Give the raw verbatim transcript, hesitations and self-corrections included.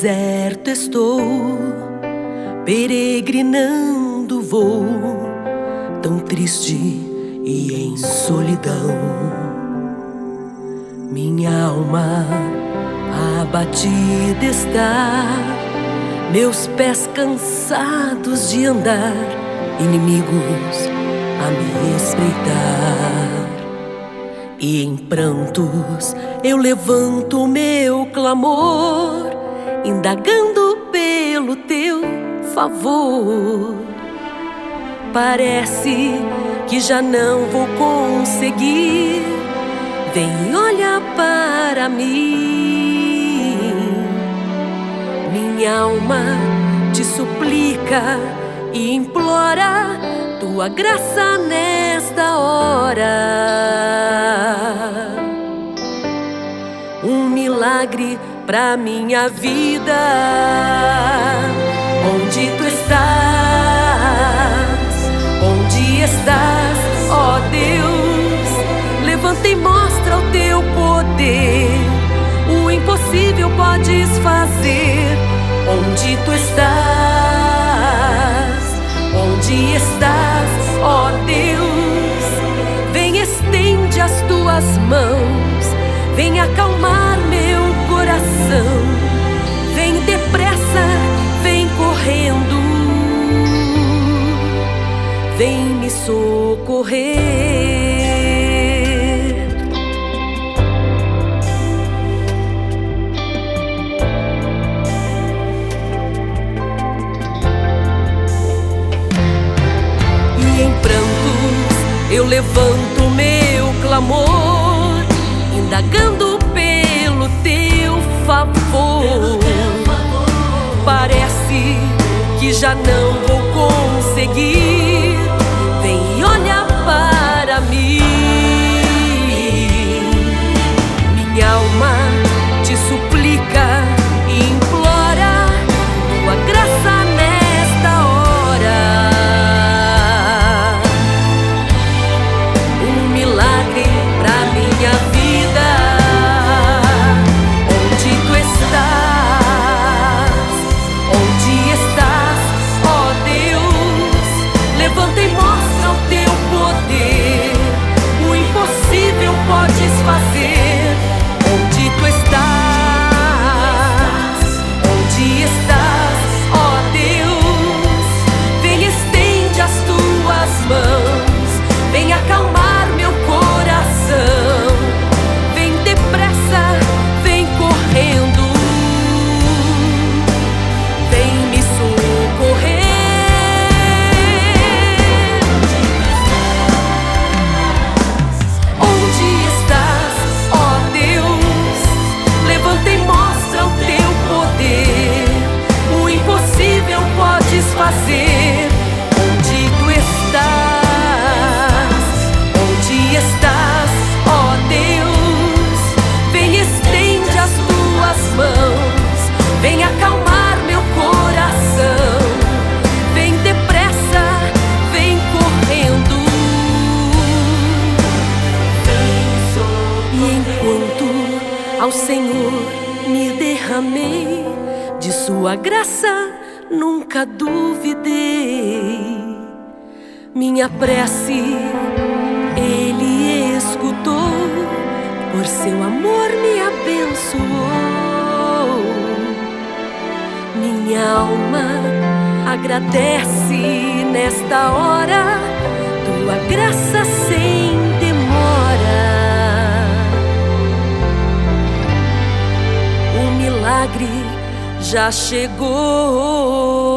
deserto estou, peregrinando vou, tão triste e em solidão. Minha alma abatida está, meus pés cansados de andar, inimigos a me espreitar. E em prantos eu levanto o meu clamor, indagando pelo teu favor. Parece que já não vou conseguir, vem e olha para mim. Minha alma te suplica e implora tua graça nesta hora. Um milagre pra minha vida. Onde tu estás? Onde estás, ó Deus? Levanta e mostra o teu poder. O impossível podes fazer. Onde tu estás? Onde estás, ó Deus? Vem, estende as tuas mãos, vem acalmar meu coração. Vem depressa, vem correndo, vem me socorrer. Eu levanto meu clamor, indagando pelo teu favor. Parece que já não vou conseguir, vem e olha para mim. Minha alma te suplica e implora tua graça nesta hora. Fazer. Onde tu estás? Onde estás, ó Deus? Vem, estende as tuas mãos, vem acalmar meu coração. Vem depressa, vem correndo. E enquanto ao Senhor me derramei de sua graça, nunca duvidei. Minha prece Ele escutou, por seu amor me abençoou. Minha alma agradece nesta hora tua graça sem demora. O milagre já chegou.